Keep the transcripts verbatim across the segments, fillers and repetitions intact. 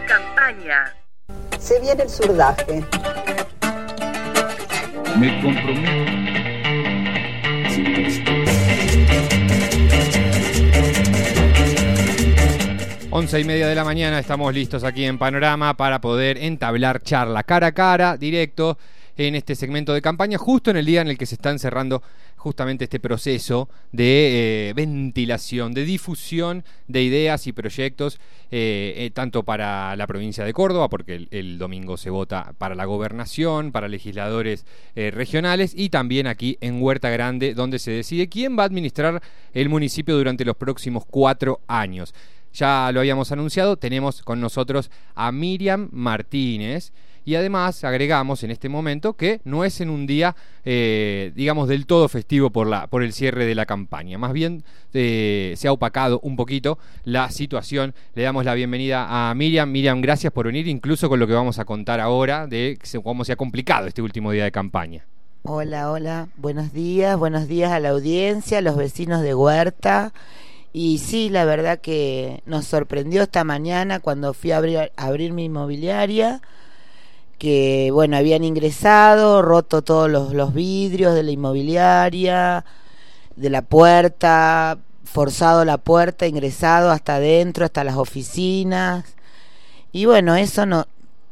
Campaña. Se viene el surdaje. Me comprometo. Once y media de la mañana, estamos listos aquí en Panorama para poder entablar charla cara a cara, directo, en este segmento de campaña, justo en el día en el que se está cerrando justamente este proceso de eh, ventilación, de difusión de ideas y proyectos, eh, eh, tanto para la provincia de Córdoba, porque el, el domingo se vota para la gobernación, para legisladores eh, regionales, y también aquí en Huerta Grande, donde se decide quién va a administrar el municipio durante los próximos cuatro años. Ya lo habíamos anunciado, tenemos con nosotros a Miriam Martínez, y además agregamos en este momento que no es en un día, eh, digamos, del todo festivo por, la, por el cierre de la campaña. Más bien eh, se ha opacado un poquito la situación. Le damos la bienvenida a Miriam. Miriam, gracias por venir, incluso con lo que vamos a contar ahora de cómo se ha complicado este último día de campaña. Hola, hola, buenos días, buenos días a la audiencia, a los vecinos de Huerta. Y sí, la verdad que nos sorprendió esta mañana cuando fui a abrir, a abrir mi inmobiliaria, que bueno, habían ingresado, roto todos los, los vidrios de la inmobiliaria, de la puerta, forzado la puerta, ingresado hasta adentro, hasta las oficinas. Y bueno, eso no,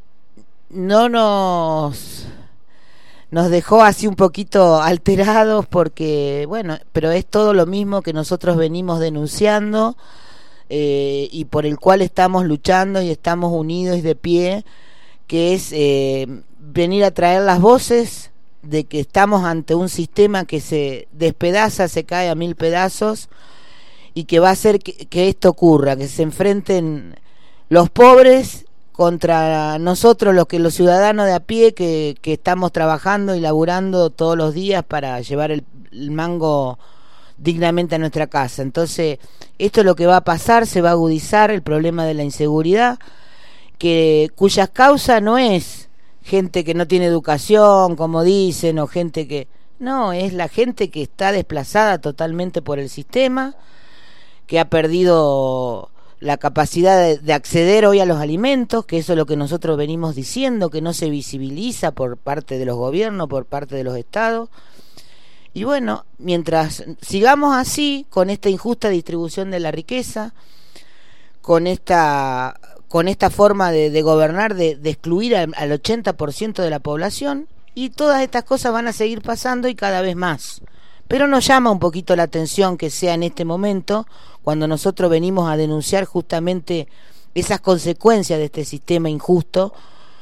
no nos... nos dejó así un poquito alterados porque, bueno, pero es todo lo mismo que nosotros venimos denunciando eh, y por el cual estamos luchando y estamos unidos y de pie, que es eh, venir a traer las voces de que estamos ante un sistema que se despedaza, se cae a mil pedazos y que va a hacer que, que esto ocurra, que se enfrenten los pobres contra nosotros, los que los ciudadanos de a pie que, que estamos trabajando y laburando todos los días para llevar el, el mango dignamente a nuestra casa. Entonces, esto es lo que va a pasar, se va a agudizar el problema de la inseguridad, que cuyas causas no es gente que no tiene educación, como dicen, o gente que... No, es la gente que está desplazada totalmente por el sistema, que ha perdido la capacidad de, de acceder hoy a los alimentos, que eso es lo que nosotros venimos diciendo, que no se visibiliza por parte de los gobiernos, por parte de los estados. Y bueno, mientras sigamos así, con esta injusta distribución de la riqueza, con esta, con esta forma de, de gobernar, de, de excluir al, al ochenta por ciento de la población, y todas estas cosas van a seguir pasando y cada vez más. Pero nos llama un poquito la atención que sea en este momento, cuando nosotros venimos a denunciar justamente esas consecuencias de este sistema injusto,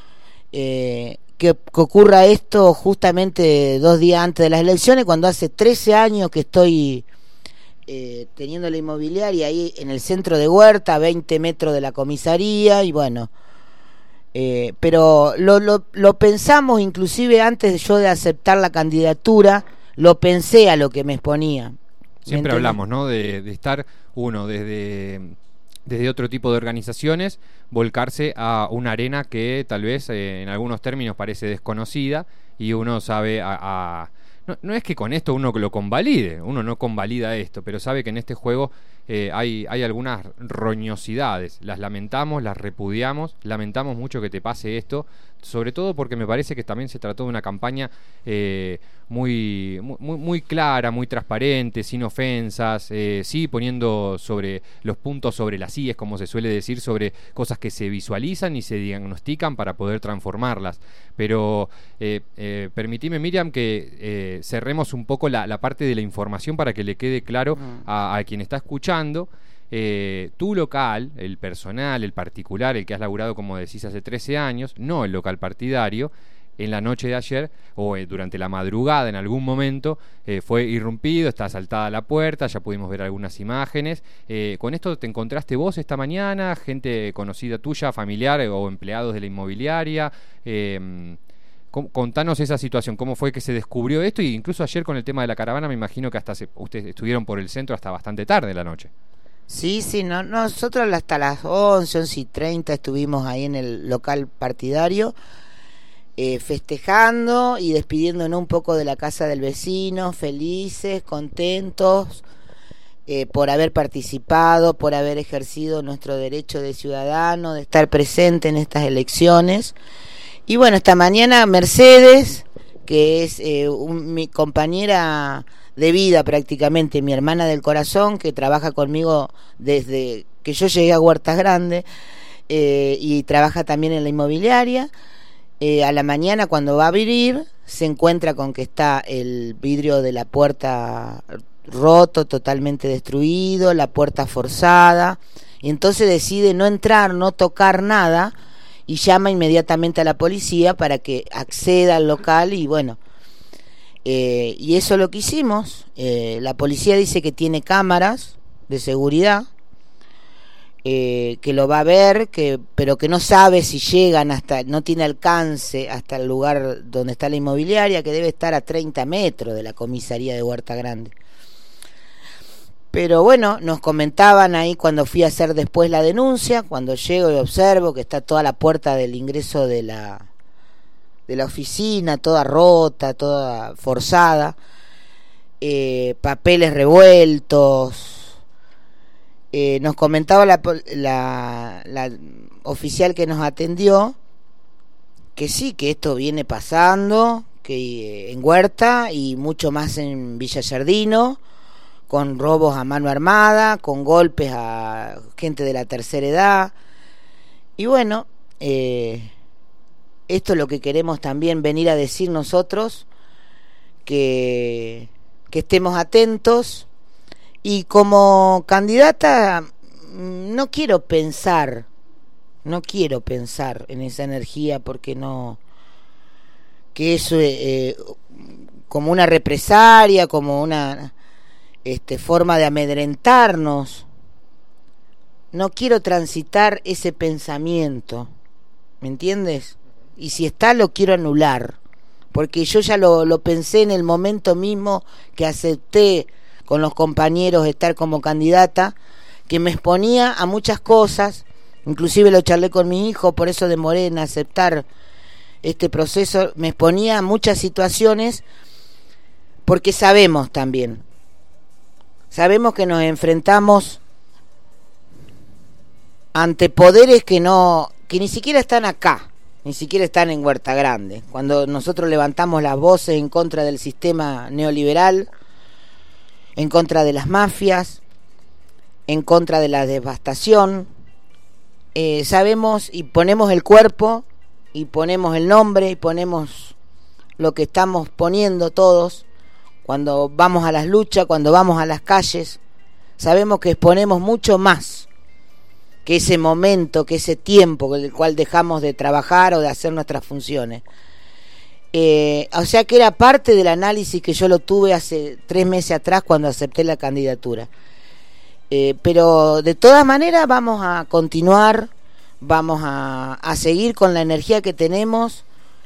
eh, que, que ocurra esto justamente dos días antes de las elecciones, cuando hace trece años que estoy eh, teniendo la inmobiliaria ahí en el centro de Huerta, a veinte metros de la comisaría, y bueno, eh, pero lo, lo, lo pensamos inclusive antes de yo de aceptar la candidatura, lo pensé a lo que me exponía. Siempre hablamos, ¿no? De, de estar uno desde, desde otro tipo de organizaciones, volcarse a una arena que tal vez eh, en algunos términos parece desconocida y uno sabe a... a no, no es que con esto uno lo convalide, uno no convalida esto, pero sabe que en este juego eh, hay, hay algunas roñosidades, las lamentamos, las repudiamos, lamentamos mucho que te pase esto, sobre todo porque me parece que también se trató de una campaña eh, muy, muy, muy clara, muy transparente, sin ofensas, eh, sí poniendo sobre los puntos sobre las íes, como se suele decir, sobre cosas que se visualizan y se diagnostican para poder transformarlas. Pero eh, eh, permitime, Miriam, que eh, cerremos un poco la, la parte de la información para que le quede claro a, a quien está escuchando. Eh, tu local, el personal, el particular, el que has laburado, como decís, hace trece años, no el local partidario, en la noche de ayer o eh, durante la madrugada en algún momento eh, fue irrumpido, está asaltada la puerta, ya pudimos ver algunas imágenes. Eh, ¿con esto te encontraste vos esta mañana, gente conocida tuya, familiar o empleados de la inmobiliaria? Eh, Contanos esa situación, cómo fue que se descubrió esto, y incluso ayer con el tema de la caravana me imagino que hasta se, ustedes estuvieron por el centro hasta bastante tarde de la noche. Sí, sí, no, nosotros hasta las once, once y treinta estuvimos ahí en el local partidario eh, festejando y despidiéndonos un poco de la casa del vecino, felices, contentos, eh, por haber participado, por haber ejercido nuestro derecho de ciudadano, de estar presente en estas elecciones. Y bueno, esta mañana Mercedes, que es eh, un, mi compañera de vida prácticamente, mi hermana del corazón, que trabaja conmigo desde que yo llegué a Huertas Grandes, eh, y trabaja también en la inmobiliaria. Eh, a la mañana, cuando va a abrir, se encuentra con que está el vidrio de la puerta roto, totalmente destruido, la puerta forzada, y entonces decide no entrar, no tocar nada, y llama inmediatamente a la policía para que acceda al local. Y bueno, eh, y eso es lo que hicimos. Eh, la policía dice que tiene cámaras de seguridad, eh, que lo va a ver, que pero que no sabe si llegan hasta, no tiene alcance hasta el lugar donde está la inmobiliaria, que debe estar a treinta metros de la comisaría de Huerta Grande. Pero bueno, nos comentaban ahí cuando fui a hacer después la denuncia, cuando llego y observo que está toda la puerta del ingreso de la de la oficina, toda rota, toda forzada, eh, papeles revueltos. Eh, nos comentaba la, la, la oficial que nos atendió que sí, que esto viene pasando, que en Huerta y mucho más en Villa Yardino, con robos a mano armada, con golpes a gente de la tercera edad. Y bueno, eh, esto es lo que queremos también venir a decir nosotros, que, que estemos atentos. Y como candidata no quiero pensar, no quiero pensar en esa energía, porque no, que eso eh, como una represalia, como una Este, forma de amedrentarnos. No quiero transitar ese pensamiento, ¿me entiendes? Y si está, lo quiero anular, porque yo ya lo, lo pensé en el momento mismo que acepté con los compañeros estar como candidata, que me exponía a muchas cosas, inclusive lo charlé con mi hijo, por eso demoré en aceptar este proceso. Me exponía a muchas situaciones, porque sabemos también Sabemos que nos enfrentamos ante poderes que no, que ni siquiera están acá, ni siquiera están en Huerta Grande. Cuando nosotros levantamos las voces en contra del sistema neoliberal, en contra de las mafias, en contra de la devastación, eh, sabemos y ponemos el cuerpo, y ponemos el nombre, y ponemos lo que estamos poniendo todos. Cuando vamos a las luchas, cuando vamos a las calles, sabemos que exponemos mucho más que ese momento, que ese tiempo con el cual dejamos de trabajar o de hacer nuestras funciones. Eh, o sea que era parte del análisis que yo lo tuve hace tres meses atrás cuando acepté la candidatura. Eh, pero de todas maneras vamos a continuar, vamos a, a seguir con la energía que tenemos.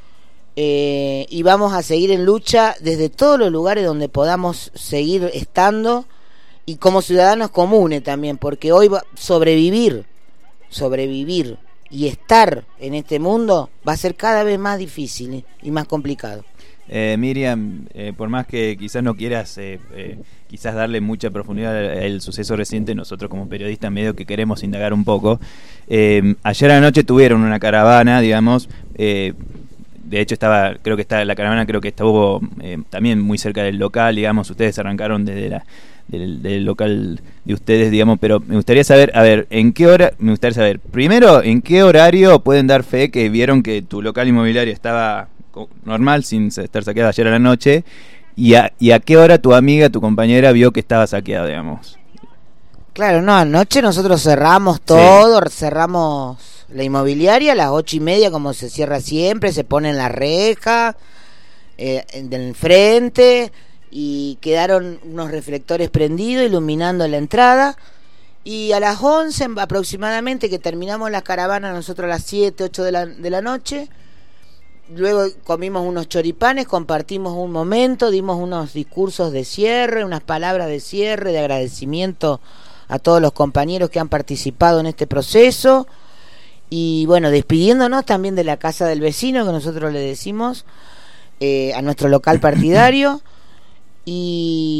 Eh, y vamos a seguir en lucha desde todos los lugares donde podamos seguir estando, y como ciudadanos comunes también, porque hoy va, sobrevivir, sobrevivir y estar en este mundo va a ser cada vez más difícil y más complicado. Eh, Miriam, eh, por más que quizás no quieras eh, eh, quizás darle mucha profundidad al, al suceso reciente, nosotros como periodistas medio que queremos indagar un poco. Eh, ayer anoche tuvieron una caravana, digamos, eh, de hecho estaba, creo que está la caravana, creo que estuvo eh, también muy cerca del local, digamos, ustedes arrancaron desde la del, del local de ustedes, digamos, pero me gustaría saber, a ver, en qué hora, me gustaría saber, primero, en qué horario pueden dar fe que vieron que tu local inmobiliario estaba normal, sin estar saqueado ayer a la noche, y a, y a qué hora tu amiga, tu compañera vio que estaba saqueado, digamos. Claro, no, anoche nosotros cerramos todo, sí. cerramos la inmobiliaria a las ocho y media, como se cierra siempre, se pone en la reja eh, del frente, y quedaron unos reflectores prendidos iluminando la entrada, y a las once aproximadamente, que terminamos la caravana nosotros a las siete, ocho de la, de la noche, luego comimos unos choripanes, compartimos un momento, dimos unos discursos de cierre, unas palabras de cierre, de agradecimiento a todos los compañeros que han participado en este proceso. Y bueno, despidiéndonos también de la casa del vecino, que nosotros le decimos, eh, a nuestro local partidario. Y,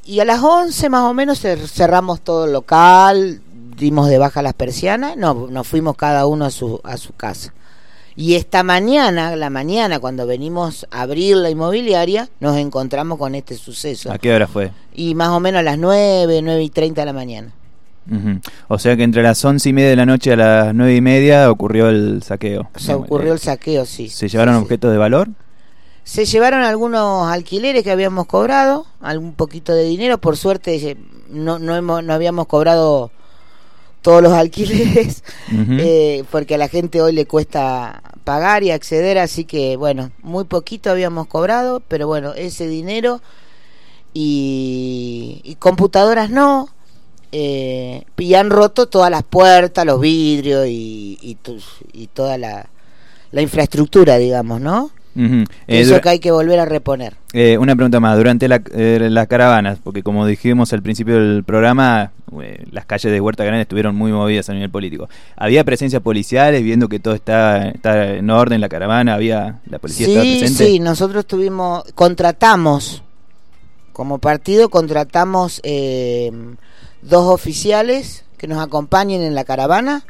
y a las once más o menos cerramos todo el local, dimos de baja las persianas, no, nos fuimos cada uno a su, a su casa. Y esta mañana, la mañana, cuando venimos a abrir la inmobiliaria, nos encontramos con este suceso. ¿A qué hora fue? Y más o menos a las nueve, nueve y treinta de la mañana. Uh-huh. O sea que entre las once y media de la noche a las nueve y media ocurrió el saqueo. O sea, ocurrió el saqueo, sí. ¿Se llevaron sí, objetos sí. de valor? Se llevaron algunos alquileres que habíamos cobrado, algún poquito de dinero. Por suerte no, no, hemos, no habíamos cobrado todos los alquileres, uh-huh. eh, porque a la gente hoy le cuesta pagar y acceder, así que bueno, muy poquito habíamos cobrado, pero bueno, ese dinero y, y computadoras no, eh, y han roto todas las puertas, los vidrios y, y, y toda la, la infraestructura, digamos, ¿no? Uh-huh. eh, Eso dura- que hay que volver a reponer. Eh, una pregunta más, durante la, eh, las caravanas, porque como dijimos al principio del programa, eh, las calles de Huerta Grande estuvieron muy movidas a nivel político. ¿Había presencia policiales viendo que todo está, está en orden, la caravana? ¿Había la policía sí, estaba presente? Sí, nosotros tuvimos, contratamos, como partido contratamos eh, dos oficiales que nos acompañen en la caravana.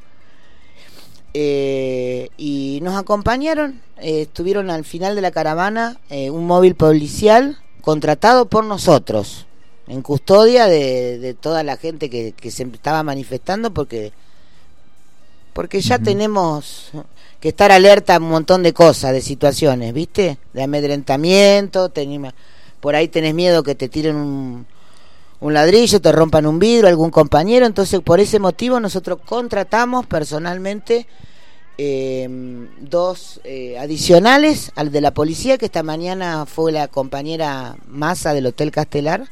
Eh, y nos acompañaron, eh, estuvieron al final de la caravana eh, un móvil policial contratado por nosotros en custodia de, de toda la gente que, que se estaba manifestando, porque porque ya uh-huh. tenemos que estar alerta a un montón de cosas, de situaciones, ¿viste? De amedrentamiento, tenés, por ahí tenés miedo que te tiren un, un ladrillo, te rompan un vidrio, algún compañero. Entonces por ese motivo nosotros contratamos personalmente eh, dos eh, adicionales al de la policía, que esta mañana fue la compañera Massa del Hotel Castelar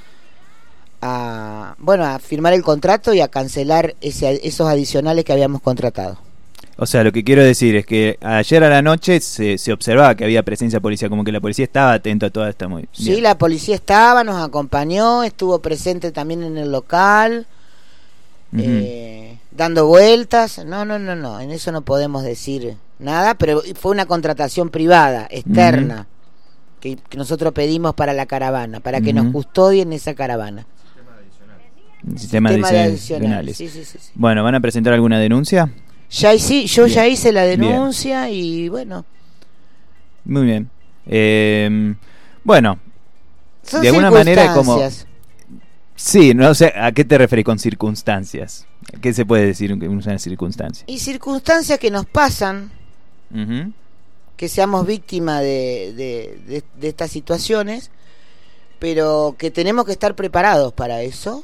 a, bueno, a firmar el contrato y a cancelar ese, esos adicionales que habíamos contratado. O sea, lo que quiero decir es que ayer a la noche se, se observaba que había presencia policial, como que la policía estaba atento a toda esta movimiento. Sí, la policía estaba, nos acompañó, estuvo presente también en el local, uh-huh. eh, dando vueltas. No, no, no, no, en eso no podemos decir nada, pero fue una contratación privada, externa, uh-huh. que, que nosotros pedimos para la caravana, para que uh-huh. nos custodien esa caravana. Sistema, Sistema de adicionales. Sí, sí, sí, sí. Bueno, ¿van a presentar alguna denuncia? Ya sí, yo bien. ya hice la denuncia bien. Y bueno. Muy bien. Eh, bueno, son de alguna manera como... Sí, no sé, ¿a qué te referís con circunstancias? ¿Qué se puede decir en una circunstancia? Y circunstancias que nos pasan, uh-huh. que seamos víctimas de, de, de, de estas situaciones, pero que tenemos que estar preparados para eso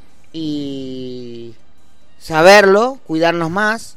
y saberlo, cuidarnos más,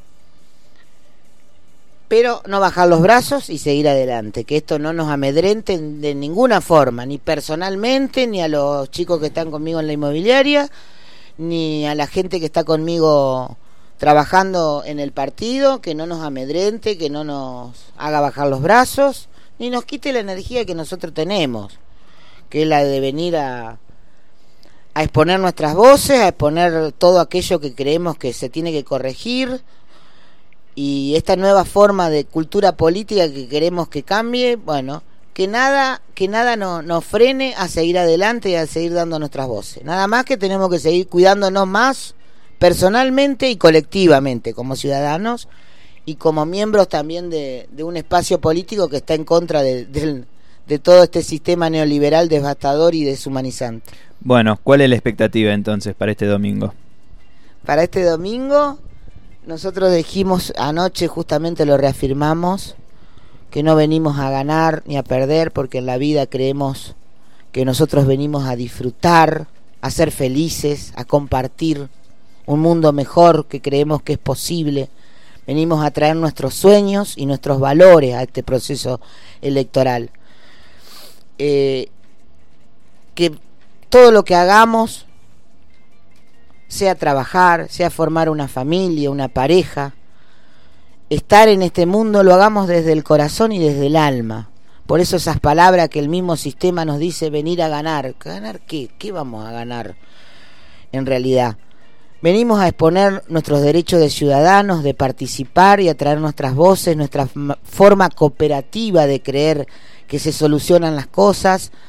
pero no bajar los brazos y seguir adelante, que esto no nos amedrente de ninguna forma, ni personalmente, ni a los chicos que están conmigo en la inmobiliaria, ni a la gente que está conmigo trabajando en el partido, que no nos amedrente, que no nos haga bajar los brazos, ni nos quite la energía que nosotros tenemos, que es la de venir a a exponer nuestras voces, a exponer todo aquello que creemos que se tiene que corregir, y esta nueva forma de cultura política que queremos que cambie, bueno, que nada que nada nos no frene a seguir adelante y a seguir dando nuestras voces. Nada más que tenemos que seguir cuidándonos más personalmente y colectivamente, como ciudadanos y como miembros también de, de un espacio político que está en contra de, de, de todo este sistema neoliberal devastador y deshumanizante. Bueno, ¿cuál es la expectativa entonces para este domingo? Para este domingo, nosotros dijimos anoche, justamente lo reafirmamos, que no venimos a ganar ni a perder, porque en la vida creemos que nosotros venimos a disfrutar, a ser felices, a compartir un mundo mejor que creemos que es posible. Venimos a traer nuestros sueños y nuestros valores a este proceso electoral. Eh, que todo lo que hagamos, sea trabajar, sea formar una familia, una pareja, estar en este mundo, lo hagamos desde el corazón y desde el alma. Por eso esas palabras que el mismo sistema nos dice venir a ganar. ¿Ganar qué? ¿Qué vamos a ganar en realidad? Venimos a exponer nuestros derechos de ciudadanos, de participar y a traer nuestras voces, nuestra forma cooperativa de creer que se solucionan las cosas,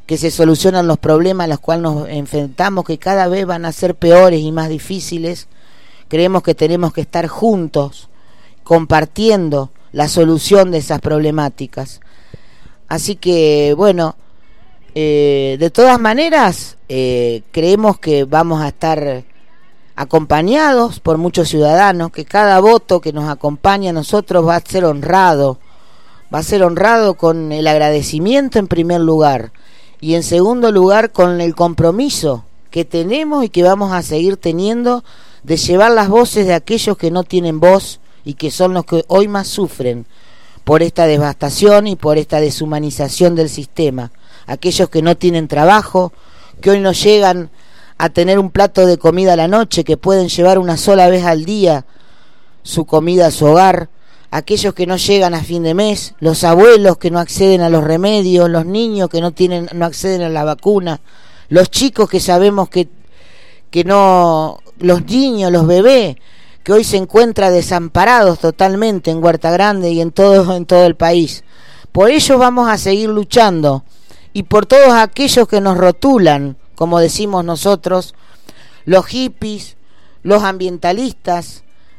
que se solucionan los problemas a los cuales nos enfrentamos, que cada vez van a ser peores y más difíciles. Creemos que tenemos que estar juntos, compartiendo la solución de esas problemáticas. Así que, bueno, eh, de todas maneras, eh, creemos que vamos a estar acompañados por muchos ciudadanos, que cada voto que nos acompaña a nosotros va a ser honrado, va a ser honrado con el agradecimiento en primer lugar, y en segundo lugar con el compromiso que tenemos y que vamos a seguir teniendo de llevar las voces de aquellos que no tienen voz y que son los que hoy más sufren por esta devastación y por esta deshumanización del sistema. Aquellos que no tienen trabajo, que hoy no llegan a tener un plato de comida a la noche, que pueden llevar una sola vez al día su comida a su hogar, aquellos que no llegan a fin de mes, los abuelos que no acceden a los remedios, los niños que no tienen, no acceden a la vacuna, los chicos que sabemos que, que no, los niños, los bebés, que hoy se encuentran desamparados totalmente en Huerta Grande y en todo, en todo el país. Por ellos vamos a seguir luchando, y por todos aquellos que nos rotulan, como decimos nosotros, los hippies, los ambientalistas,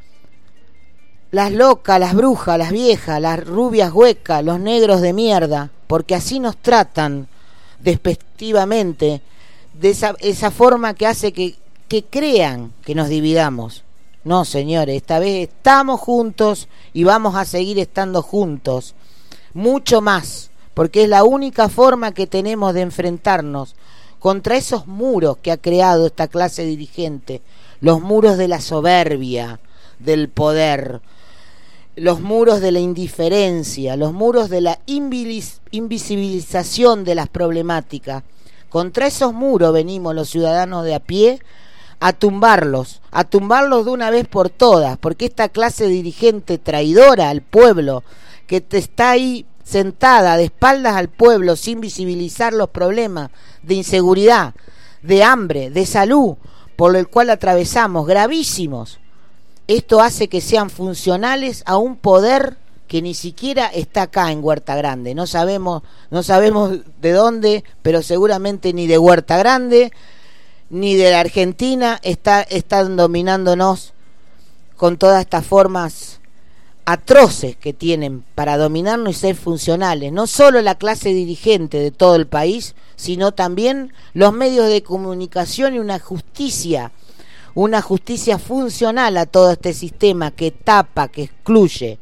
las locas, las brujas, las viejas, las rubias huecas, los negros de mierda, porque así nos tratan despectivamente, de esa, esa forma que hace que, que crean que nos dividamos. No, señores, esta vez estamos juntos y vamos a seguir estando juntos, mucho más, porque es la única forma que tenemos de enfrentarnos contra esos muros que ha creado esta clase dirigente, los muros de la soberbia, del poder, los muros de la indiferencia, los muros de la invis- invisibilización de las problemáticas. Contra esos muros venimos los ciudadanos de a pie a tumbarlos, a tumbarlos de una vez por todas, porque esta clase dirigente traidora al pueblo, que te está ahí sentada de espaldas al pueblo sin visibilizar los problemas de inseguridad, de hambre, de salud, por el cual atravesamos, gravísimos. Esto hace que sean funcionales a un poder que ni siquiera está acá en Huerta Grande. No sabemos, no sabemos de dónde, pero seguramente ni de Huerta Grande ni de la Argentina está, están dominándonos con todas estas formas atroces que tienen para dominarnos y ser funcionales. No solo la clase dirigente de todo el país, sino también los medios de comunicación y una justicia, una justicia funcional a todo este sistema que tapa, que excluye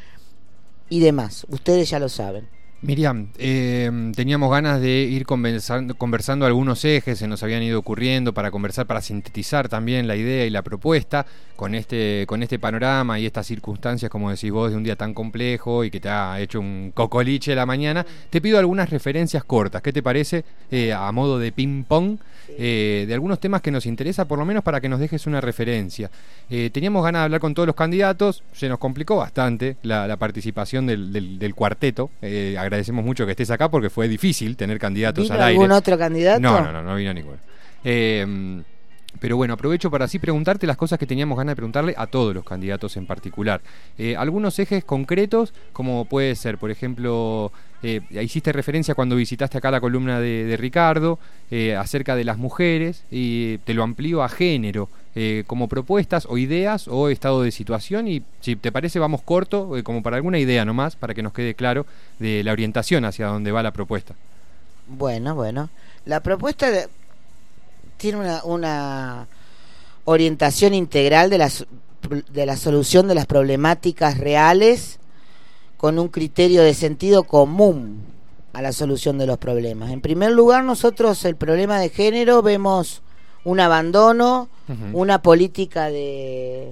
y demás. Ustedes ya lo saben. Miriam, eh, teníamos ganas de ir conversando, conversando algunos ejes, se nos habían ido ocurriendo para conversar, para sintetizar también la idea y la propuesta con este, con este panorama y estas circunstancias, como decís vos, de un día tan complejo y que te ha hecho un cocoliche la mañana. Te pido algunas referencias cortas, ¿qué te parece? Eh, a modo de ping-pong, eh, de algunos temas que nos interesa, por lo menos para que nos dejes una referencia. Eh, teníamos ganas de hablar con todos los candidatos, se nos complicó bastante la, la participación del, del, del cuarteto. Eh, agradecemos mucho que estés acá porque fue difícil tener candidatos al aire. ¿Vino algún otro candidato? No, no, no, no vino ninguno. Eh, pero bueno, aprovecho para así preguntarte las cosas que teníamos ganas de preguntarle a todos los candidatos en particular. Eh, algunos ejes concretos, como puede ser, por ejemplo, eh, hiciste referencia cuando visitaste acá la columna de, de Ricardo, eh, acerca de las mujeres, y te lo amplío a género, eh, como propuestas o ideas o estado de situación, y si te parece vamos corto, eh, como para alguna idea nomás, para que nos quede claro de la orientación hacia dónde va la propuesta. Bueno, bueno, la propuesta de... tiene una, una orientación integral de la, de la solución de las problemáticas reales, con un criterio de sentido común a la solución de los problemas. En primer lugar, nosotros el problema de género vemos un abandono, uh-huh. una política de,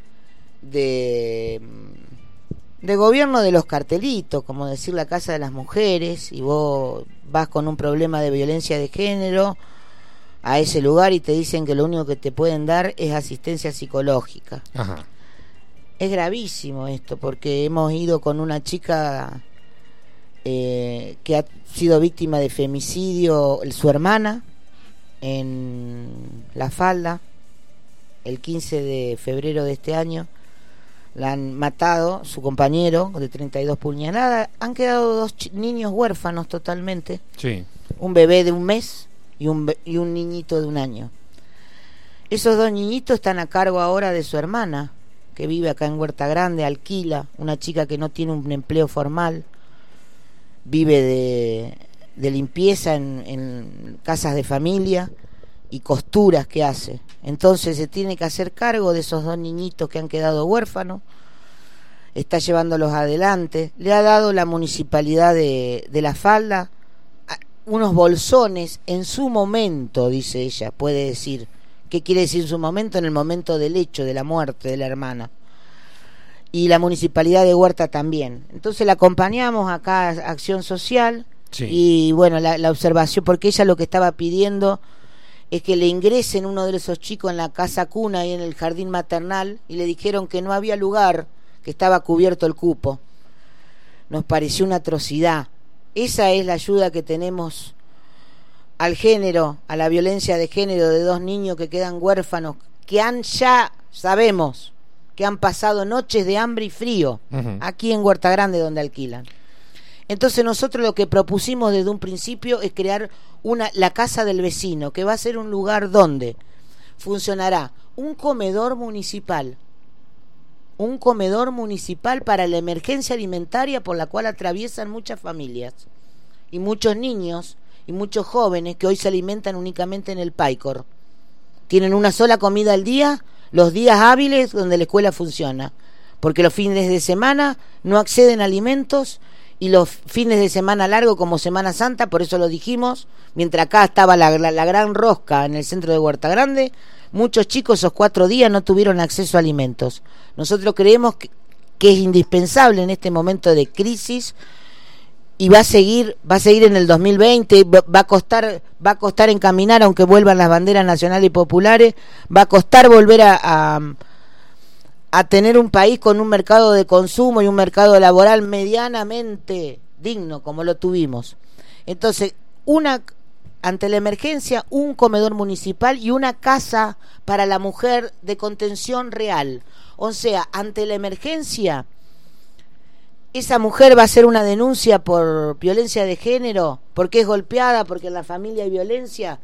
de de gobierno de los cartelitos, como decir la Casa de las Mujeres, y vos vas con un problema de violencia de género a ese lugar y te dicen que lo único que te pueden dar es asistencia psicológica. Ajá. Es gravísimo esto, porque hemos ido con una chica eh, que ha sido víctima de femicidio, su hermana, en La Falda, el quince de febrero de este año. La han matado, su compañero, de treinta y dos puñaladas. Han quedado dos ch- niños huérfanos totalmente. Sí. un bebé de un mes y un, y un niñito de un año. Esos dos niñitos están a cargo ahora de su hermana, que vive acá en Huerta Grande, alquila, una chica que no tiene un empleo formal, vive de, de limpieza en, en casas de familia y costuras que hace. Entonces se tiene que hacer cargo de esos dos niñitos que han quedado huérfanos, está llevándolos adelante. Le ha dado la municipalidad de, de La Falda unos bolsones en su momento, dice ella, puede decir. ¿Qué quiere decir en su momento? En el momento del hecho, de la muerte de la hermana. Y la municipalidad de Huerta también. Entonces la acompañamos acá a Acción Social. Sí. Y bueno, la, la observación, porque ella lo que estaba pidiendo es que le ingresen uno de esos chicos en la casa cuna y en el jardín maternal, y le dijeron que no había lugar, que estaba cubierto el cupo. Nos pareció una atrocidad. Esa es la ayuda que tenemos al género, a la violencia de género de dos niños que quedan huérfanos, que han ya, sabemos, que han pasado noches de hambre y frío, uh-huh. aquí en Huerta Grande donde alquilan. Entonces nosotros lo que propusimos desde un principio es crear una, la casa del vecino, que va a ser un lugar donde funcionará un comedor municipal, un comedor municipal para la emergencia alimentaria por la cual atraviesan muchas familias y muchos niños y muchos jóvenes que hoy se alimentan únicamente en el Paicor. Tienen una sola comida al día, los días hábiles donde la escuela funciona, porque los fines de semana no acceden a alimentos, y los fines de semana largo como Semana Santa, por eso lo dijimos, mientras acá estaba la, la, la gran rosca en el centro de Huerta Grande, muchos chicos esos cuatro días no tuvieron acceso a alimentos. Nosotros creemos que, que es indispensable en este momento de crisis, y va a seguir, va a seguir en el dos mil veinte, va a costar, va a costar encaminar, aunque vuelvan las banderas nacionales y populares, va a costar volver a, a a tener un país con un mercado de consumo y un mercado laboral medianamente digno como lo tuvimos. Entonces, una ante la emergencia, un comedor municipal y una casa para la mujer de contención real. O sea, ante la emergencia, esa mujer va a hacer una denuncia por violencia de género, porque es golpeada, porque en la familia hay violencia.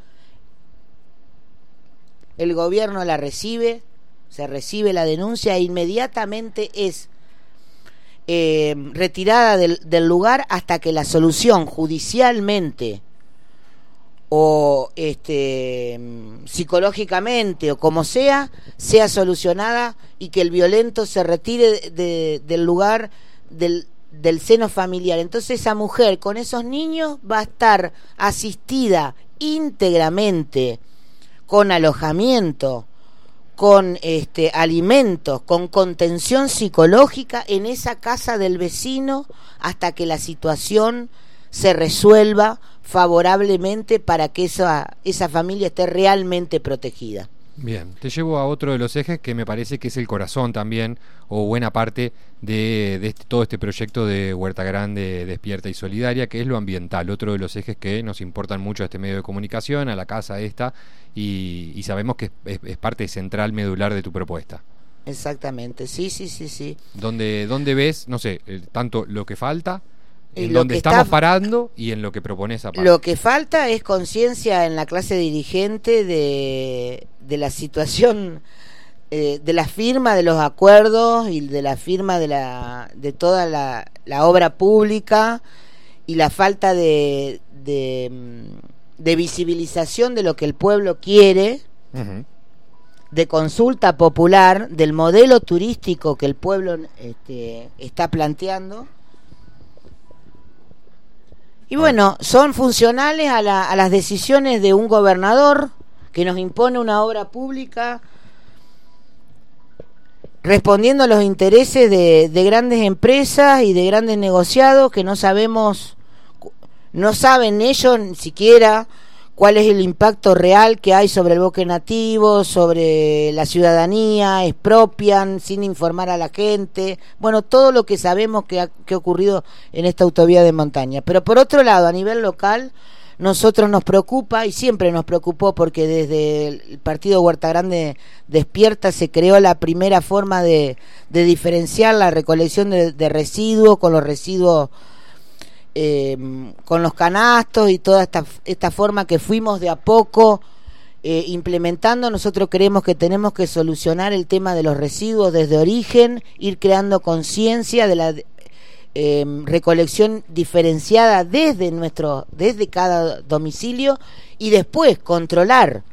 El gobierno la recibe, se recibe la denuncia e inmediatamente es eh, retirada del, del lugar hasta que la solución judicialmente o este, psicológicamente o como sea, sea solucionada y que el violento se retire de, de, del lugar del, del seno familiar. Entonces esa mujer con esos niños va a estar asistida íntegramente con alojamiento, con este alimentos, con contención psicológica en esa casa del vecino hasta que la situación se resuelva favorablemente para que esa, esa familia esté realmente protegida. Bien, te llevo a otro de los ejes que me parece que es el corazón también, o buena parte de, de este, todo este proyecto de Huerta Grande Despierta y Solidaria, que es lo ambiental, otro de los ejes que nos importan mucho a este medio de comunicación, a la casa esta, y, y sabemos que es, es parte central, medular de tu propuesta. Exactamente, sí, sí, sí, sí. ¿Dónde, dónde ves, no sé, eh, tanto lo que falta, en lo donde que estamos está, parando y en lo que propones aparte? Lo que falta es conciencia en la clase dirigente de, de la situación, eh, de la firma de los acuerdos y de la firma de la de toda la, la obra pública, y la falta de, de, de visibilización de lo que el pueblo quiere, uh-huh. de consulta popular, del modelo turístico que el pueblo este, está planteando. Y bueno, son funcionales a, la, a las decisiones de un gobernador que nos impone una obra pública respondiendo a los intereses de, de grandes empresas y de grandes negociados que no sabemos, no saben ellos ni siquiera cuál es el impacto real que hay sobre el bosque nativo, sobre la ciudadanía, expropian sin informar a la gente, bueno, todo lo que sabemos que ha, que ha ocurrido en esta autovía de montaña. Pero por otro lado, a nivel local, nosotros nos preocupa, y siempre nos preocupó, porque desde el partido Huerta Grande Despierta se creó la primera forma de, de diferenciar la recolección de, de residuos con los residuos eh, con los canastos y toda esta, esta forma que fuimos de a poco eh, implementando, nosotros creemos que tenemos que solucionar el tema de los residuos desde origen, ir creando conciencia de la eh, recolección diferenciada desde nuestro, desde cada domicilio, y después controlar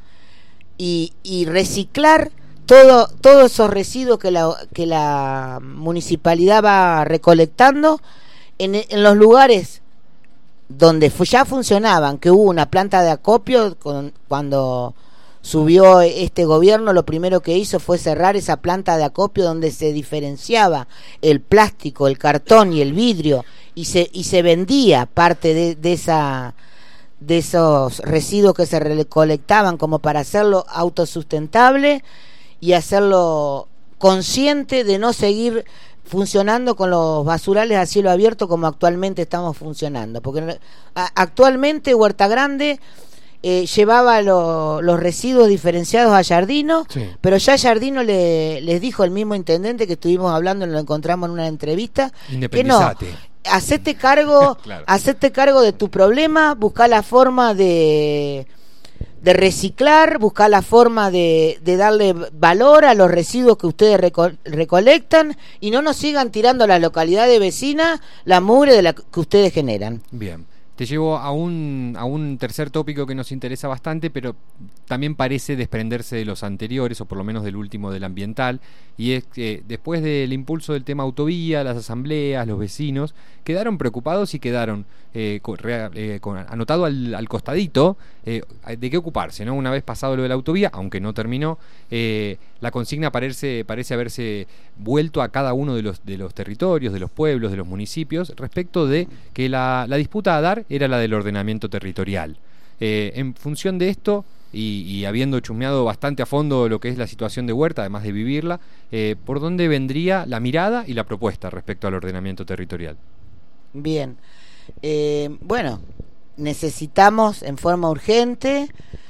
y, y reciclar todo, todos esos residuos que la, que la municipalidad va recolectando en, en los lugares donde ya funcionaban, que hubo una planta de acopio. Con, cuando subió este gobierno, lo primero que hizo fue cerrar esa planta de acopio donde se diferenciaba el plástico, el cartón y el vidrio, y se y se vendía parte de, de esa de esos residuos que se recolectaban como para hacerlo autosustentable y hacerlo consciente de no seguir funcionando con los basurales a cielo abierto como actualmente estamos funcionando, porque a, actualmente Huerta Grande eh, llevaba lo, los residuos diferenciados a Jardino, sí. Pero ya Jardino le, les dijo el mismo intendente que estuvimos hablando, lo encontramos en una entrevista, que no, hacete cargo, claro. hacete cargo de tu problema, buscá la forma de de reciclar, buscar la forma de, de darle valor a los residuos que ustedes reco- recolectan, y no nos sigan tirando a las localidades vecinas la mugre de la que ustedes generan. Bien, te llevo a un, a un tercer tópico que nos interesa bastante, pero también parece desprenderse de los anteriores, o por lo menos del último, del ambiental, y es que después del impulso del tema autovía, las asambleas, los vecinos quedaron preocupados y quedaron eh, con, eh, con, anotado al, al costadito eh, de qué ocuparse, ¿no? Una vez pasado lo de la autovía, aunque no terminó, eh, la consigna parece, parece haberse vuelto a cada uno de los, de los territorios, de los pueblos, de los municipios, respecto de que la, la disputa a dar era la del ordenamiento territorial. Eh, en función de esto, y, y habiendo chusmeado bastante a fondo lo que es la situación de Huerta, además de vivirla, eh, ¿por dónde vendría la mirada y la propuesta respecto al ordenamiento territorial? Bien, eh, bueno, necesitamos en forma urgente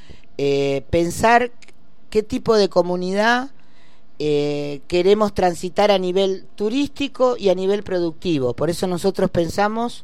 eh, pensar qué tipo de comunidad eh, queremos transitar a nivel turístico y a nivel productivo. Por eso nosotros pensamos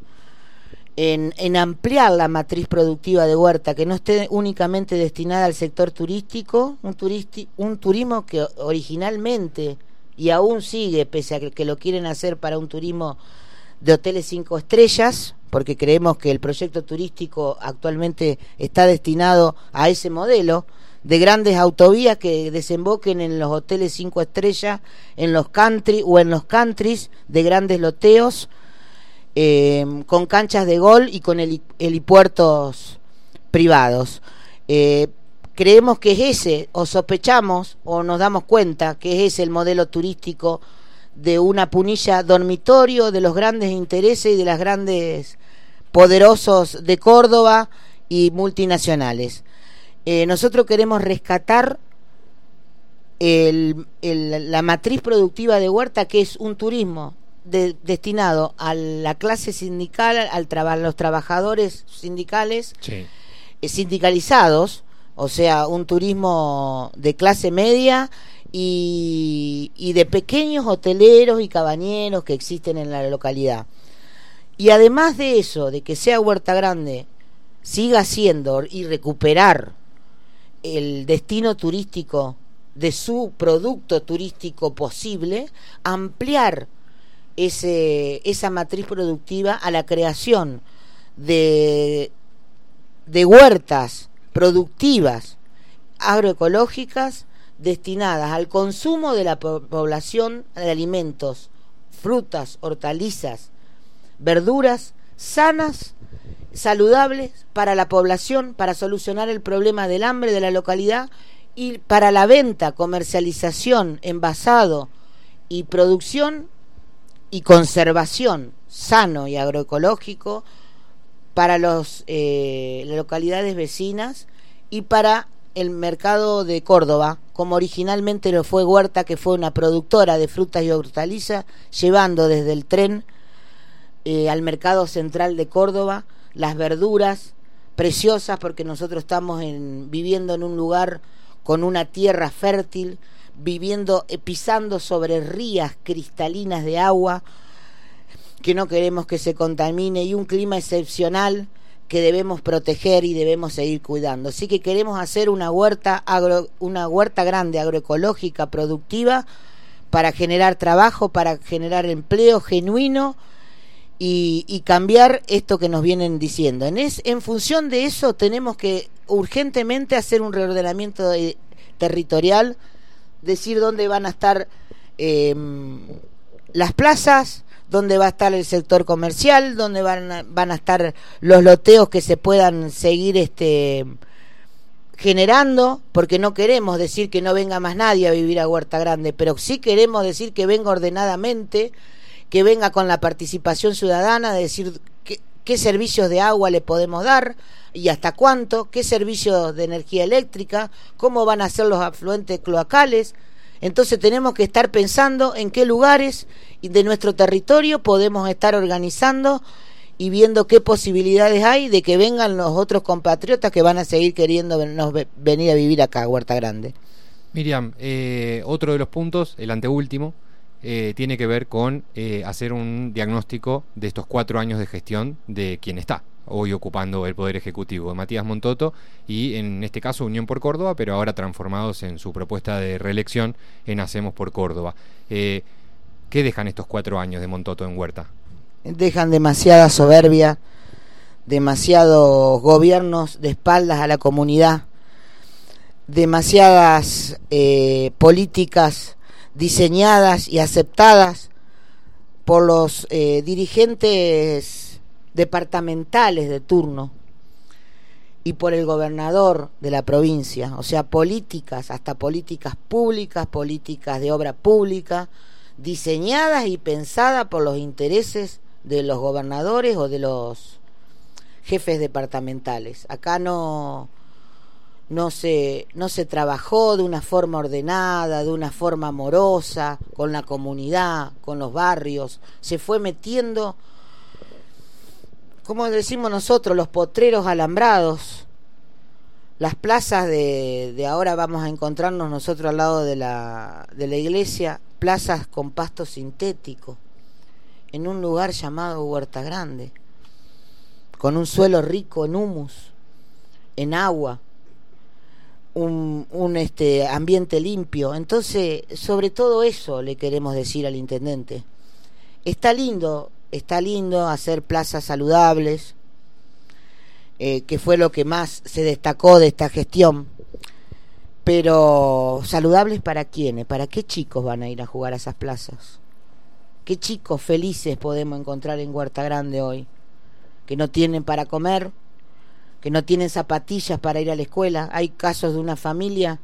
En, en ampliar la matriz productiva de Huerta, que no esté únicamente destinada al sector turístico, un, turisti, un turismo que originalmente y aún sigue, pese a que, que lo quieren hacer para un turismo de hoteles cinco estrellas, porque creemos que el proyecto turístico actualmente está destinado a ese modelo de grandes autovías que desemboquen en los hoteles cinco estrellas, en los country o en los countries de grandes loteos, Eh, con canchas de gol y con heli- helipuertos privados. Eh, creemos que es ese, o sospechamos, o nos damos cuenta que es ese el modelo turístico de una Punilla dormitorio de los grandes intereses y de los grandes poderosos de Córdoba y multinacionales. Eh, nosotros queremos rescatar el, el, la matriz productiva de Huerta, que es un turismo De, destinado a la clase sindical, al traba, a los trabajadores sindicales, sí. eh, sindicalizados, o sea, un turismo de clase media y, y de pequeños hoteleros y cabañeros que existen en la localidad. Y además de eso, de que sea Huerta Grande, siga siendo y recuperar el destino turístico de su producto turístico posible, ampliar Ese, esa matriz productiva a la creación de, de huertas productivas agroecológicas destinadas al consumo de la po- población de alimentos, frutas, hortalizas, verduras sanas, saludables para la población, para solucionar el problema del hambre de la localidad, y para la venta, comercialización, envasado y producción y conservación sano y agroecológico para los eh, las localidades vecinas y para el mercado de Córdoba, como originalmente lo fue Huerta, que fue una productora de frutas y hortalizas, llevando desde el tren eh, al mercado central de Córdoba las verduras preciosas, porque nosotros estamos en, viviendo en un lugar con una tierra fértil, viviendo, eh, pisando sobre rías cristalinas de agua, que no queremos que se contamine y un clima excepcional que debemos proteger y debemos seguir cuidando. Así que queremos hacer una huerta agro, una huerta grande, agroecológica, productiva, para generar trabajo, para generar empleo genuino y, y cambiar esto que nos vienen diciendo. En, es, en función de eso tenemos que urgentemente hacer un reordenamiento de, territorial, decir dónde van a estar eh, las plazas, dónde va a estar el sector comercial, dónde van a, van a estar los loteos que se puedan seguir este generando, porque no queremos decir que no venga más nadie a vivir a Huerta Grande, pero sí queremos decir que venga ordenadamente, que venga con la participación ciudadana, de decir qué, qué servicios de agua le podemos dar y hasta cuánto, qué servicios de energía eléctrica, cómo van a ser los afluentes cloacales. Entonces tenemos que estar pensando en qué lugares de nuestro territorio podemos estar organizando y viendo qué posibilidades hay de que vengan los otros compatriotas que van a seguir queriendo venir a vivir acá a Huerta Grande. Miriam, eh, otro de los puntos, el anteúltimo, eh, tiene que ver con eh, hacer un diagnóstico de estos cuatro años de gestión de quien está hoy ocupando el Poder Ejecutivo, de Matías Montoto, y en este caso Unión por Córdoba, pero ahora transformados en su propuesta de reelección en Hacemos por Córdoba. Eh, ¿Qué dejan estos cuatro años de Montoto en Huerta? Dejan demasiada soberbia, demasiados gobiernos de espaldas a la comunidad, demasiadas eh, políticas diseñadas y aceptadas por los eh, dirigentes departamentales de turno y por el gobernador de la provincia, o sea, políticas, hasta políticas públicas, políticas de obra pública, diseñadas y pensadas por los intereses de los gobernadores o de los jefes departamentales. Acá no no se no se trabajó de una forma ordenada, de una forma amorosa con la comunidad, con los barrios. Se fue metiendo, como decimos nosotros, los potreros alambrados. Las plazas de, de ahora vamos a encontrarnos nosotros al lado de la de la iglesia, plazas con pasto sintético, en un lugar llamado Huerta Grande, con un suelo rico en humus, en agua, un, un este ambiente limpio. Entonces, sobre todo eso le queremos decir al intendente. Está lindo, está lindo hacer plazas saludables, eh, que fue lo que más se destacó de esta gestión, pero ¿saludables para quiénes? ¿Para qué chicos van a ir a jugar a esas plazas? ¿Qué chicos felices podemos encontrar en Huerta Grande hoy? Que no tienen para comer, que no tienen zapatillas para ir a la escuela. Hay casos de una familia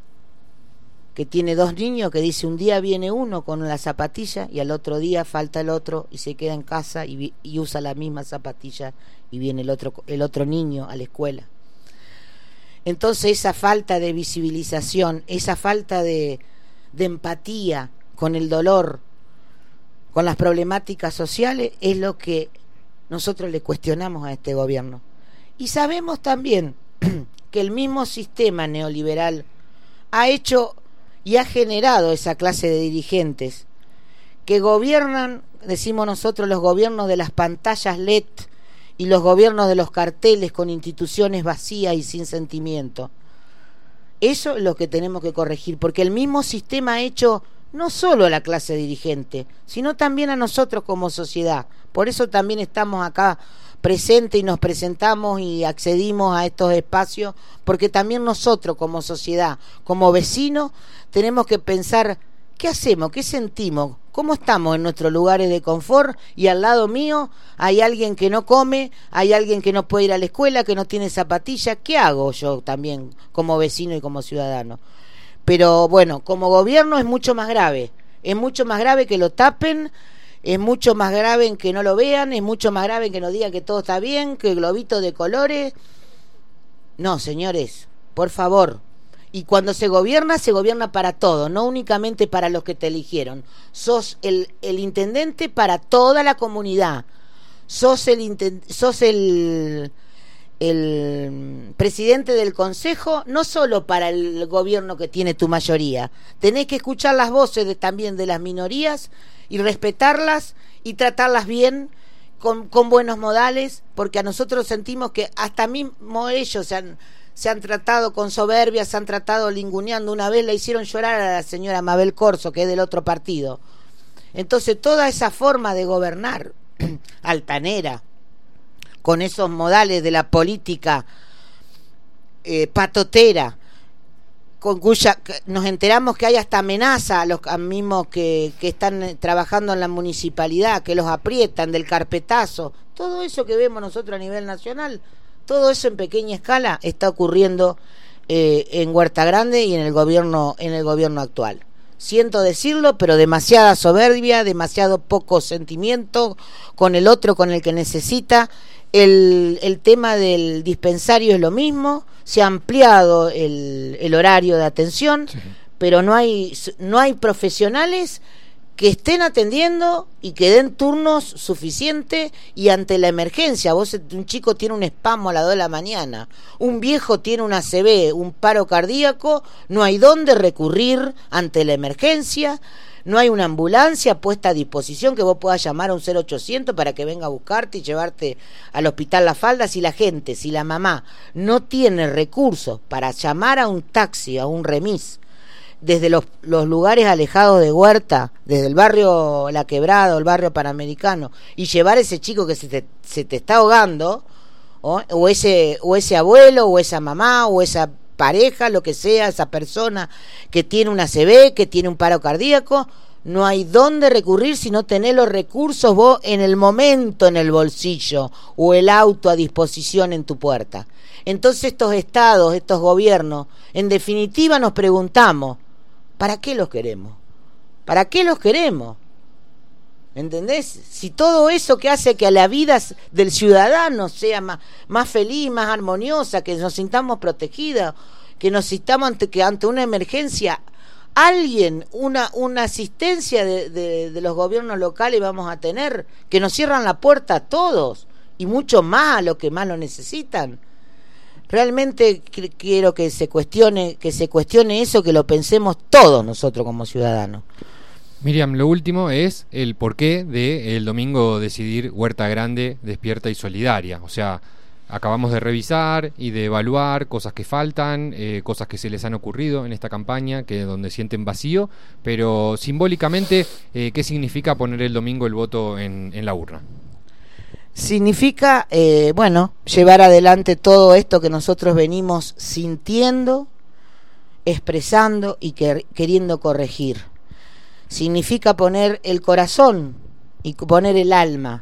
que tiene dos niños que dice un día viene uno con la zapatilla y al otro día falta el otro y se queda en casa y, y usa la misma zapatilla y viene el otro, el otro niño a la escuela. Entonces esa falta de visibilización, esa falta de, de empatía con el dolor, con las problemáticas sociales, es lo que nosotros le cuestionamos a este gobierno. Y sabemos también que el mismo sistema neoliberal ha hecho y ha generado esa clase de dirigentes que gobiernan, decimos nosotros, los gobiernos de las pantallas L E D y los gobiernos de los carteles con instituciones vacías y sin sentimiento. Eso es lo que tenemos que corregir, porque el mismo sistema ha hecho no solo a la clase dirigente, sino también a nosotros como sociedad. Por eso también estamos acá presentes y nos presentamos y accedimos a estos espacios, porque también nosotros como sociedad, como vecinos, tenemos que pensar qué hacemos, qué sentimos, cómo estamos en nuestros lugares de confort, y al lado mío hay alguien que no come, hay alguien que no puede ir a la escuela, que no tiene zapatillas. ¿Qué hago yo también como vecino y como ciudadano? Pero bueno, como gobierno es mucho más grave, es mucho más grave que lo tapen, es mucho más grave en que no lo vean, es mucho más grave en que nos digan que todo está bien, que globitos de colores. No, señores, por favor. Y cuando se gobierna, se gobierna para todo, no únicamente para los que te eligieron. Sos el, el intendente para toda la comunidad. Sos el, inten- sos el, el presidente del consejo, no solo para el gobierno que tiene tu mayoría. Tenés que escuchar las voces de, también de las minorías y respetarlas y tratarlas bien, con, con buenos modales, porque a nosotros sentimos que hasta mismo ellos se han, se han tratado con soberbia, se han tratado linguneando. Una vez la hicieron llorar a la señora Mabel Corso, que es del otro partido. Entonces toda esa forma de gobernar altanera, con esos modales de la política eh, patotera, con cuya nos enteramos que hay hasta amenaza a los mismos que, que están trabajando en la municipalidad, que los aprietan, del carpetazo, todo eso que vemos nosotros a nivel nacional, todo eso en pequeña escala está ocurriendo eh, en Huerta Grande y en el gobierno, en el gobierno actual. Siento decirlo, pero demasiada soberbia, demasiado poco sentimiento con el otro, con el que necesita. El, el tema del dispensario es lo mismo, se ha ampliado el, el horario de atención, sí, pero no hay, no hay profesionales que estén atendiendo y que den turnos suficientes. Y ante la emergencia, vos, un chico tiene un espasmo a las dos de la mañana, un viejo tiene una A C V, un paro cardíaco, no hay dónde recurrir ante la emergencia. No hay una ambulancia puesta a disposición que vos puedas llamar a un cero ochocientos para que venga a buscarte y llevarte al hospital La Falda. Si la gente, si la mamá no tiene recursos para llamar a un taxi, a un remis, desde los, los lugares alejados de Huerta, desde el barrio La Quebrada o el barrio Panamericano, y llevar a ese chico que se te, se te está ahogando, ¿o? o ese o ese abuelo, o esa mamá, o esa pareja, lo que sea, esa persona que tiene una A C V, que tiene un paro cardíaco, no hay dónde recurrir si no tenés los recursos vos en el momento en el bolsillo, o el auto a disposición en tu puerta. Entonces estos estados, estos gobiernos, en definitiva nos preguntamos, ¿para qué los queremos? ¿Para qué los queremos? ¿Entendés? Si todo eso que hace que la vida del ciudadano sea más, más feliz, más armoniosa, que nos sintamos protegidos, que nos sintamos ante, que ante una emergencia, alguien, una, una asistencia de, de, de los gobiernos locales vamos a tener, que nos cierran la puerta a todos, y mucho más a los que más lo necesitan. Realmente quiero que se cuestione, que se cuestione eso, que lo pensemos todos nosotros como ciudadanos. Miriam, lo último es el porqué de el domingo decidir Huerta Grande despierta y solidaria. O sea, acabamos de revisar y de evaluar cosas que faltan, eh, cosas que se les han ocurrido en esta campaña, que donde sienten vacío, pero simbólicamente, eh, ¿qué significa poner el domingo el voto en, en la urna? Significa, eh, bueno, llevar adelante todo esto que nosotros venimos sintiendo, expresando y que, queriendo corregir. Significa poner el corazón y poner el alma,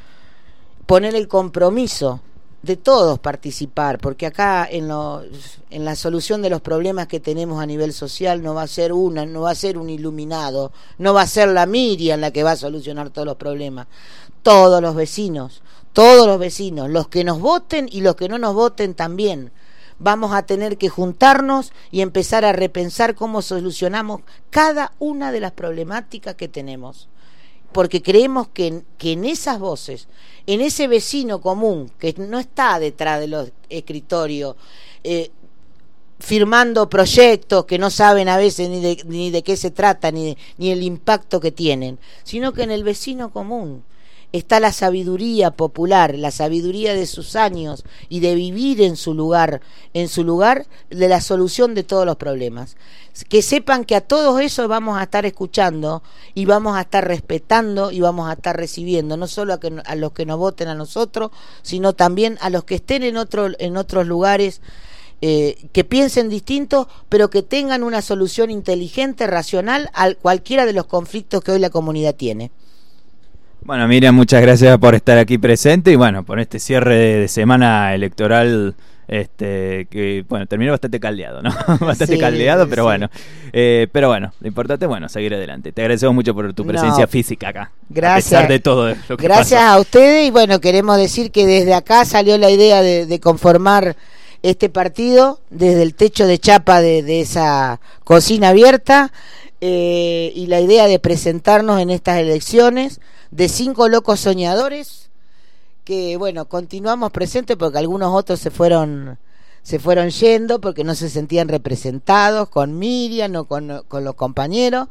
poner el compromiso de todos participar, porque acá en, lo, en la solución de los problemas que tenemos a nivel social no va a ser una, no va a ser un iluminado, no va a ser la Miriam la que va a solucionar todos los problemas. Todos los vecinos, todos los vecinos, los que nos voten y los que no nos voten también, vamos a tener que juntarnos y empezar a repensar cómo solucionamos cada una de las problemáticas que tenemos, porque creemos que en, que en esas voces, en ese vecino común que no está detrás de los escritorios eh, firmando proyectos que no saben a veces ni de, ni de qué se trata ni, de, ni el impacto que tienen, sino que en el vecino común está la sabiduría popular, la sabiduría de sus años y de vivir en su lugar, en su lugar de la solución de todos los problemas. Que sepan que a todos esos vamos a estar escuchando y vamos a estar respetando y vamos a estar recibiendo, no solo a, que, a los que nos voten a nosotros, sino también a los que estén en, otro, en otros lugares, eh, que piensen distinto, pero que tengan una solución inteligente, racional a cualquiera de los conflictos que hoy la comunidad tiene. Bueno, Miriam, muchas gracias por estar aquí presente y bueno, por este cierre de, de semana electoral, este que bueno, terminó bastante caldeado, ¿no? bastante sí, caldeado, pero sí. bueno, eh, pero bueno, lo importante es bueno, seguir adelante. Te agradecemos mucho por tu presencia no, física acá. Gracias. A pesar de todo lo que Gracias pasó. a ustedes y bueno, queremos decir que desde acá salió la idea de, de conformar este partido desde el techo de chapa de, de esa cocina abierta eh, y la idea de presentarnos en estas elecciones de cinco locos soñadores que bueno, continuamos presentes porque algunos otros se fueron se fueron yendo porque no se sentían representados con Miriam o con, con los compañeros,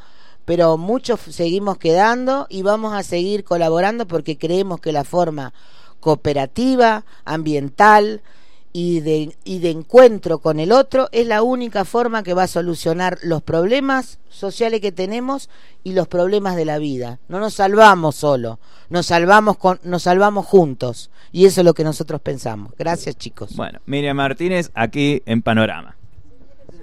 pero muchos seguimos quedando y vamos a seguir colaborando porque creemos que la forma cooperativa, ambiental y de, y de encuentro con el otro es la única forma que va a solucionar los problemas sociales que tenemos y los problemas de la vida. No nos salvamos solo, nos salvamos con, nos salvamos juntos, y eso es lo que nosotros pensamos. Gracias, chicos. Bueno, Miriam Martínez aquí en Panorama.